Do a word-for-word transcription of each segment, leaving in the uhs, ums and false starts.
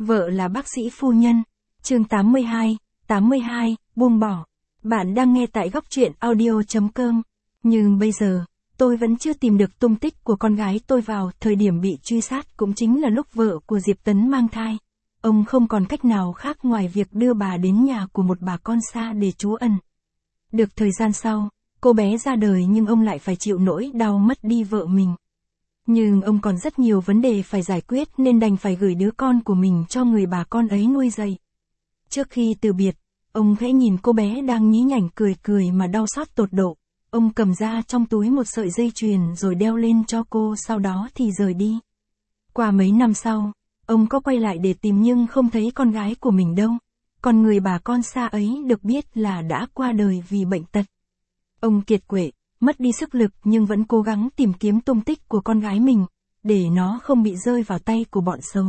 Vợ là bác sĩ phu nhân. Chương tám mươi hai, tám mươi hai, buông bỏ. Bạn đang nghe tại góc truyện audio chấm com. Nhưng bây giờ, tôi vẫn chưa tìm được tung tích của con gái tôi vào thời điểm bị truy sát, cũng chính là lúc vợ của Diệp Tấn mang thai. Ông không còn cách nào khác ngoài việc đưa bà đến nhà của một bà con xa để trú ẩn. Được thời gian sau, cô bé ra đời nhưng ông lại phải chịu nỗi đau mất đi vợ mình. Nhưng ông còn rất nhiều vấn đề phải giải quyết nên đành phải gửi đứa con của mình cho người bà con ấy nuôi dạy. Trước khi từ biệt, ông khẽ nhìn cô bé đang nhí nhảnh cười cười mà đau xót tột độ. Ông cầm ra trong túi một sợi dây chuyền rồi đeo lên cho cô, sau đó thì rời đi. Qua mấy năm sau, ông có quay lại để tìm nhưng không thấy con gái của mình đâu. Còn người bà con xa ấy được biết là đã qua đời vì bệnh tật. Ông kiệt quệ, mất đi sức lực nhưng vẫn cố gắng tìm kiếm tung tích của con gái mình, để nó không bị rơi vào tay của bọn xấu.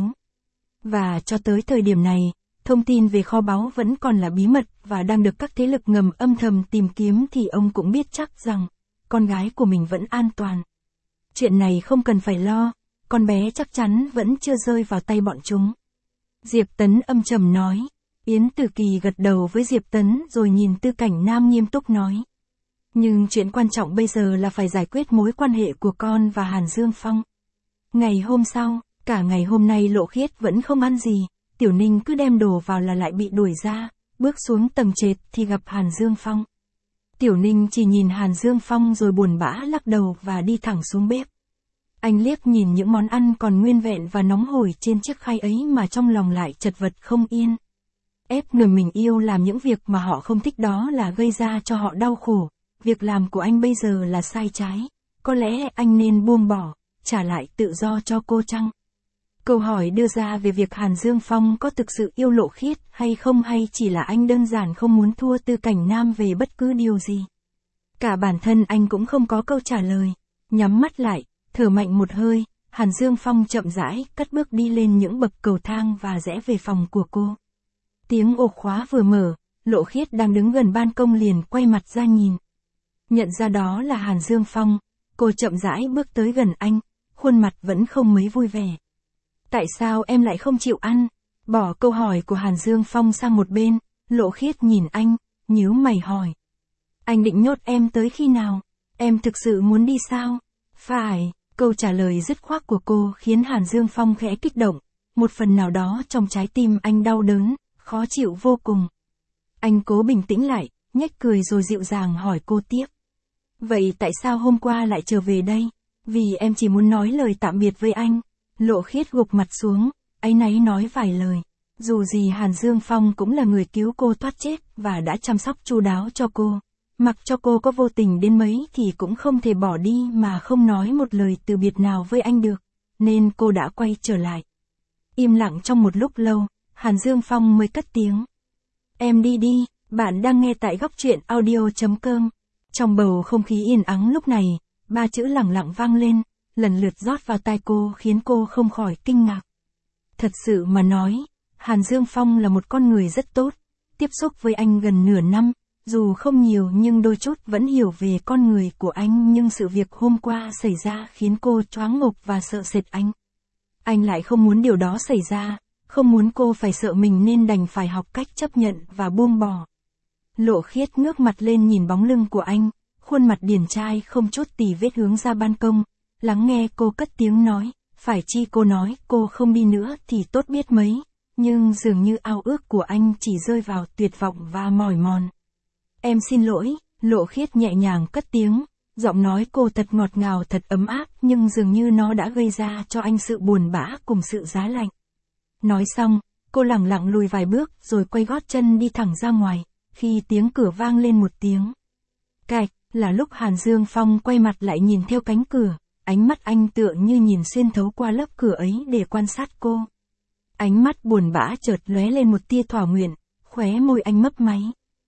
Và cho tới thời điểm này, thông tin về kho báu vẫn còn là bí mật và đang được các thế lực ngầm âm thầm tìm kiếm, thì ông cũng biết chắc rằng con gái của mình vẫn an toàn. Chuyện này không cần phải lo, con bé chắc chắn vẫn chưa rơi vào tay bọn chúng. Diệp Tấn âm trầm nói. Yến Tử Kỳ gật đầu với Diệp Tấn rồi nhìn Tư Cảnh Nam nghiêm túc nói. Nhưng chuyện quan trọng bây giờ là phải giải quyết mối quan hệ của con và Hàn Dương Phong. Ngày hôm sau, cả ngày hôm nay Lộ Khiết vẫn không ăn gì, Tiểu Ninh cứ đem đồ vào là lại bị đuổi ra, bước xuống tầng trệt thì gặp Hàn Dương Phong. Tiểu Ninh chỉ nhìn Hàn Dương Phong rồi buồn bã lắc đầu và đi thẳng xuống bếp. Anh liếc nhìn những món ăn còn nguyên vẹn và nóng hổi trên chiếc khay ấy mà trong lòng lại chật vật không yên. Ép người mình yêu làm những việc mà họ không thích đó là gây ra cho họ đau khổ. Việc làm của anh bây giờ là sai trái. Có lẽ anh nên buông bỏ, trả lại tự do cho cô chăng? Câu hỏi đưa ra về việc Hàn Dương Phong có thực sự yêu Lộ Khiết hay không, hay chỉ là anh đơn giản không muốn thua Tư Cảnh Nam về bất cứ điều gì. Cả bản thân anh cũng không có câu trả lời. Nhắm mắt lại, thở mạnh một hơi, Hàn Dương Phong chậm rãi cất bước đi lên những bậc cầu thang và rẽ về phòng của cô. Tiếng ổ khóa vừa mở, Lộ Khiết đang đứng gần ban công liền quay mặt ra nhìn. Nhận ra đó là Hàn Dương Phong, cô chậm rãi bước tới gần anh, khuôn mặt vẫn không mấy vui vẻ. Tại sao em lại không chịu ăn? Bỏ câu hỏi của Hàn Dương Phong sang một bên, Lộ Khiết nhìn anh, nhíu mày hỏi. Anh định nhốt em tới khi nào? Em thực sự muốn đi sao? Phải, câu trả lời dứt khoát của cô khiến Hàn Dương Phong khẽ kích động. Một phần nào đó trong trái tim anh đau đớn, khó chịu vô cùng. Anh cố bình tĩnh lại, nhếch cười rồi dịu dàng hỏi cô tiếp. Vậy tại sao hôm qua lại trở về đây? Vì em chỉ muốn nói lời tạm biệt với anh. Lộ Khiết gục mặt xuống, áy náy nói vài lời. Dù gì Hàn Dương Phong cũng là người cứu cô thoát chết và đã chăm sóc chu đáo cho cô. Mặc cho cô có vô tình đến mấy thì cũng không thể bỏ đi mà không nói một lời từ biệt nào với anh được. Nên cô đã quay trở lại. Im lặng trong một lúc lâu, Hàn Dương Phong mới cất tiếng. Em đi đi, bạn đang nghe tại góc truyện audio chấm com. Trong bầu không khí yên ắng lúc này, ba chữ lẳng lặng vang lên, lần lượt rót vào tai cô khiến cô không khỏi kinh ngạc. Thật sự mà nói, Hàn Dương Phong là một con người rất tốt. Tiếp xúc với anh gần nửa năm, dù không nhiều nhưng đôi chút vẫn hiểu về con người của anh, nhưng sự việc hôm qua xảy ra khiến cô choáng ngợp và sợ sệt anh. Anh lại không muốn điều đó xảy ra, không muốn cô phải sợ mình nên đành phải học cách chấp nhận và buông bỏ. Lộ Khiết ngước mặt lên nhìn bóng lưng của anh, khuôn mặt điển trai không chút tì vết hướng ra ban công, lắng nghe cô cất tiếng nói, phải chi cô nói cô không đi nữa thì tốt biết mấy, nhưng dường như ao ước của anh chỉ rơi vào tuyệt vọng và mỏi mòn. Em xin lỗi, Lộ Khiết nhẹ nhàng cất tiếng, giọng nói cô thật ngọt ngào thật ấm áp nhưng dường như nó đã gây ra cho anh sự buồn bã cùng sự giá lạnh. Nói xong, cô lẳng lặng lùi vài bước rồi quay gót chân đi thẳng ra ngoài. Khi tiếng cửa vang lên một tiếng cạch, là lúc Hàn Dương Phong quay mặt lại nhìn theo cánh cửa, ánh mắt anh tựa như nhìn xuyên thấu qua lớp cửa ấy để quan sát cô. Ánh mắt buồn bã chợt lóe lên một tia thỏa nguyện, khóe môi anh mấp máy.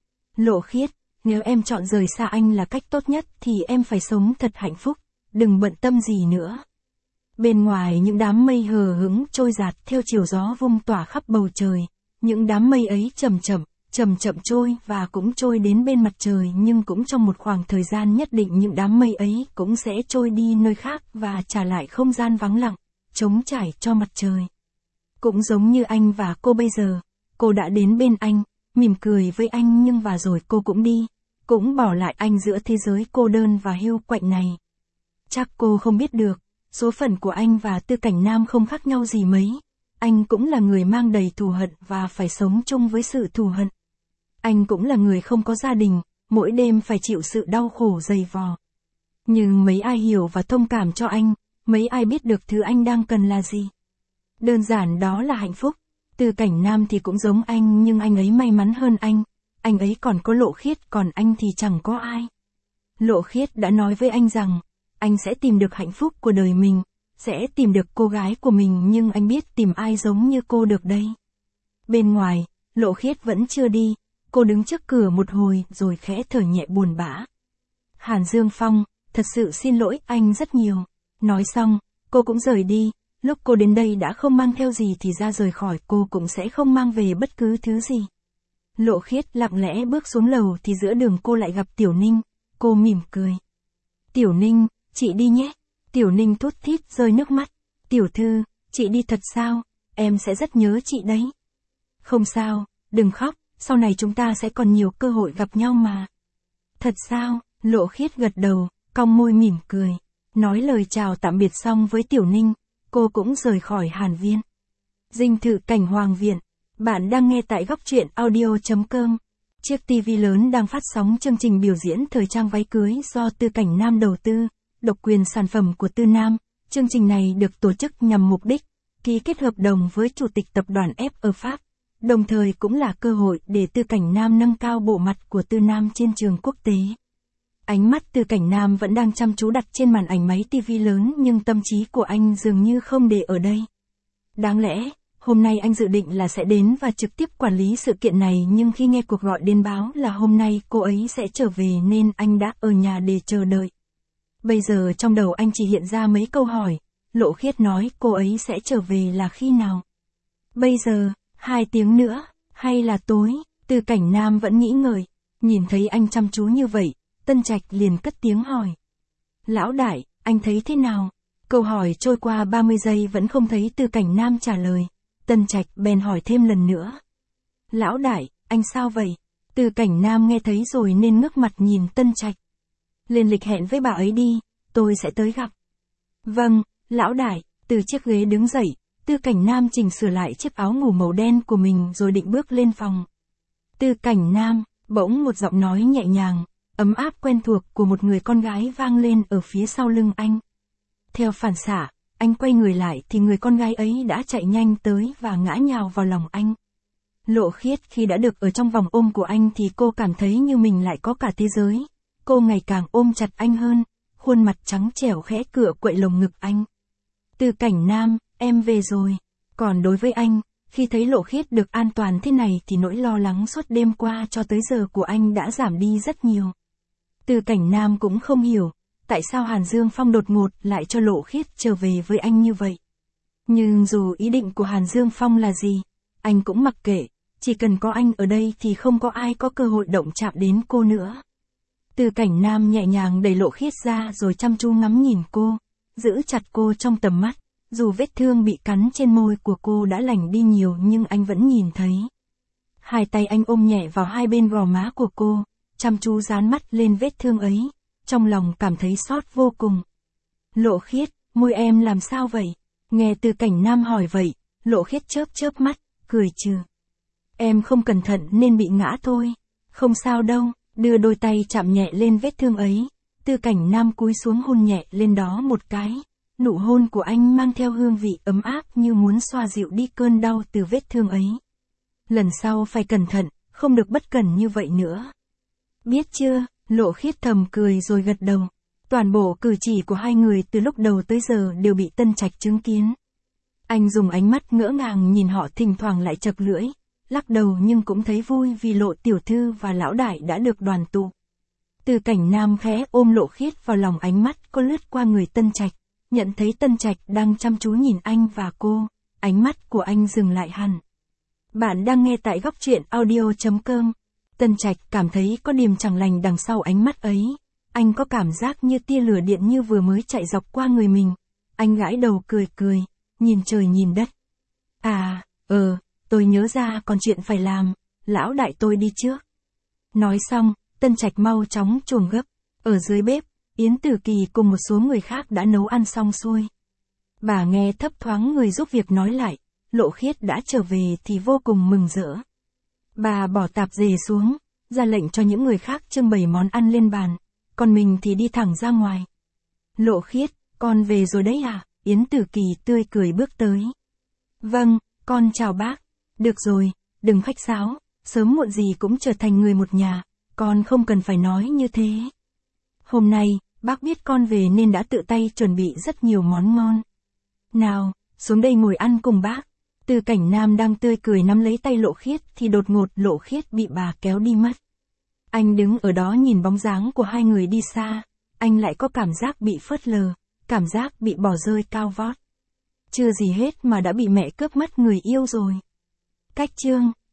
Lộ Khiết, nếu em chọn rời xa anh là cách tốt nhất thì em phải sống thật hạnh phúc, đừng bận tâm gì nữa. Bên ngoài những đám mây hờ hững trôi dạt theo chiều gió vung tỏa khắp bầu trời, những đám mây ấy chậm chậm, chậm chậm trôi và cũng trôi đến bên mặt trời, nhưng cũng trong một khoảng thời gian nhất định những đám mây ấy cũng sẽ trôi đi nơi khác và trả lại không gian vắng lặng, trống trải cho mặt trời. Cũng giống như anh và cô bây giờ, cô đã đến bên anh, mỉm cười với anh nhưng và rồi cô cũng đi, cũng bỏ lại anh giữa thế giới cô đơn và hiu quạnh này. Chắc cô không biết được, số phận của anh và Tư Cảnh Nam không khác nhau gì mấy. Anh cũng là người mang đầy thù hận và phải sống chung với sự thù hận. Anh cũng là người không có gia đình, mỗi đêm phải chịu sự đau khổ dày vò. Nhưng mấy ai hiểu và thông cảm cho anh, mấy ai biết được thứ anh đang cần là gì. Đơn giản đó là hạnh phúc. Tư Cảnh Nam thì cũng giống anh nhưng anh ấy may mắn hơn anh. Anh ấy còn có Lộ Khiết còn anh thì chẳng có ai. Lộ Khiết đã nói với anh rằng, anh sẽ tìm được hạnh phúc của đời mình, sẽ tìm được cô gái của mình nhưng anh biết tìm ai giống như cô được đây. Bên ngoài, Lộ Khiết vẫn chưa đi, cô đứng trước cửa một hồi rồi khẽ thở nhẹ buồn bã. Hàn Dương Phong, thật sự xin lỗi anh rất nhiều. Nói xong, cô cũng rời đi, lúc cô đến đây đã không mang theo gì thì ra rời khỏi cô cũng sẽ không mang về bất cứ thứ gì. Lộ Khiết lặng lẽ bước xuống lầu thì giữa đường cô lại gặp Tiểu Ninh, cô mỉm cười. Tiểu Ninh, chị đi nhé. Tiểu Ninh thút thít rơi nước mắt. Tiểu thư, chị đi thật sao, em sẽ rất nhớ chị đấy. Không sao, đừng khóc, sau này chúng ta sẽ còn nhiều cơ hội gặp nhau mà. Thật sao, Lộ Khiết gật đầu, cong môi mỉm cười. Nói lời chào tạm biệt xong với Tiểu Ninh, cô cũng rời khỏi Hàn Viên. Dinh thự cảnh Hoàng Viện. Bạn đang nghe tại góc truyện audio chấm com. Chiếc tivi lớn đang phát sóng chương trình biểu diễn thời trang váy cưới do Tư Cảnh Nam đầu tư, độc quyền sản phẩm của Tư Nam. Chương trình này được tổ chức nhằm mục đích ký kết hợp đồng với chủ tịch tập đoàn F ở Pháp, đồng thời cũng là cơ hội để Tư Cảnh Nam nâng cao bộ mặt của Tư Nam trên trường quốc tế. Ánh mắt Tư Cảnh Nam vẫn đang chăm chú đặt trên màn ảnh máy tivi lớn nhưng tâm trí của anh dường như không để ở đây. Đáng lẽ, hôm nay anh dự định là sẽ đến và trực tiếp quản lý sự kiện này nhưng khi nghe cuộc gọi đến báo là hôm nay cô ấy sẽ trở về nên anh đã ở nhà để chờ đợi. Bây giờ trong đầu anh chỉ hiện ra mấy câu hỏi, Lộ Khiết nói cô ấy sẽ trở về là khi nào? Bây giờ, hai tiếng nữa, hay là tối? Tư Cảnh Nam vẫn nghĩ ngợi, nhìn thấy anh chăm chú như vậy, Tân Trạch liền cất tiếng hỏi. Lão đại, anh thấy thế nào? Câu hỏi trôi qua ba mươi giây vẫn không thấy Tư Cảnh Nam trả lời. Tân Trạch bèn hỏi thêm lần nữa. Lão đại, anh sao vậy? Tư Cảnh Nam nghe thấy rồi nên ngước mặt nhìn Tân Trạch. Lên lịch hẹn với bà ấy đi, tôi sẽ tới gặp. Vâng, lão đại. Từ chiếc ghế đứng dậy, Tư Cảnh Nam chỉnh sửa lại chiếc áo ngủ màu đen của mình rồi định bước lên phòng. Tư Cảnh Nam, bỗng một giọng nói nhẹ nhàng, ấm áp quen thuộc của một người con gái vang lên ở phía sau lưng anh. Theo phản xạ, anh quay người lại thì người con gái ấy đã chạy nhanh tới và ngã nhào vào lòng anh. Lộ Khiết khi đã được ở trong vòng ôm của anh thì cô cảm thấy như mình lại có cả thế giới. Cô ngày càng ôm chặt anh hơn, khuôn mặt trắng trẻo khẽ cựa quậy lồng ngực anh. Tư Cảnh Nam, em về rồi. Còn đối với anh, khi thấy Lộ Khiết được an toàn thế này thì nỗi lo lắng suốt đêm qua cho tới giờ của anh đã giảm đi rất nhiều. Tư Cảnh Nam cũng không hiểu, tại sao Hàn Dương Phong đột ngột lại cho Lộ Khiết trở về với anh như vậy. Nhưng dù ý định của Hàn Dương Phong là gì, anh cũng mặc kệ, chỉ cần có anh ở đây thì không có ai có cơ hội động chạm đến cô nữa. Tư Cảnh Nam nhẹ nhàng đẩy Lộ Khiết ra rồi chăm chú ngắm nhìn cô, giữ chặt cô trong tầm mắt, dù vết thương bị cắn trên môi của cô đã lành đi nhiều nhưng anh vẫn nhìn thấy. Hai tay anh ôm nhẹ vào hai bên gò má của cô, chăm chú dán mắt lên vết thương ấy, trong lòng cảm thấy xót vô cùng. Lộ Khiết, môi em làm sao vậy? Nghe Tư Cảnh Nam hỏi vậy, Lộ Khiết chớp chớp mắt, cười trừ. Em không cẩn thận nên bị ngã thôi. Không sao đâu, đưa đôi tay chạm nhẹ lên vết thương ấy. Tư Cảnh Nam cúi xuống hôn nhẹ lên đó một cái. Nụ hôn của anh mang theo hương vị ấm áp như muốn xoa dịu đi cơn đau từ vết thương ấy. Lần sau phải cẩn thận, không được bất cẩn như vậy nữa. Biết chưa? Lộ Khiết thầm cười rồi gật đầu. Toàn bộ cử chỉ của hai người từ lúc đầu tới giờ đều bị Tân Trạch chứng kiến. Anh dùng ánh mắt ngỡ ngàng nhìn họ thỉnh thoảng lại chật lưỡi, lắc đầu nhưng cũng thấy vui vì Lộ tiểu thư và lão đại đã được đoàn tụ. Tư Cảnh Nam khẽ ôm Lộ Khiết vào lòng, ánh mắt có lướt qua người Tân Trạch, nhận thấy Tân Trạch đang chăm chú nhìn anh và cô, ánh mắt của anh dừng lại hẳn. Bạn đang nghe tại góc truyện audio chấm com. Tân Trạch cảm thấy có điểm chẳng lành đằng sau ánh mắt ấy. Anh có cảm giác như tia lửa điện như vừa mới chạy dọc qua người mình. Anh gãi đầu cười cười, nhìn trời nhìn đất. À, ờ, tôi nhớ ra còn chuyện phải làm, lão đại tôi đi trước. Nói xong, Tân Trạch mau chóng chuồng gấp. Ở dưới bếp, Yến Tử Kỳ cùng một số người khác đã nấu ăn xong xuôi. Bà nghe thấp thoáng người giúp việc nói lại, Lộ Khiết đã trở về thì vô cùng mừng rỡ. Bà bỏ tạp dề xuống, ra lệnh cho những người khác trưng bày món ăn lên bàn, còn mình thì đi thẳng ra ngoài. Lộ Khiết, con về rồi đấy à? Yến Tử Kỳ tươi cười bước tới. Vâng, con chào bác. Được rồi, đừng khách sáo, sớm muộn gì cũng trở thành người một nhà, con không cần phải nói như thế. Hôm nay, bác biết con về nên đã tự tay chuẩn bị rất nhiều món ngon. Nào, xuống đây ngồi ăn cùng bác. Từ Cảnh Nam đang tươi cười nắm lấy tay Lộ Khiết thì đột ngột Lộ Khiết bị bà kéo đi mất. Anh đứng ở đó nhìn bóng dáng của hai người đi xa, anh lại có cảm giác bị phớt lờ, cảm giác bị bỏ rơi cao vót. Chưa gì hết mà đã bị mẹ cướp mất người yêu rồi. Cách chương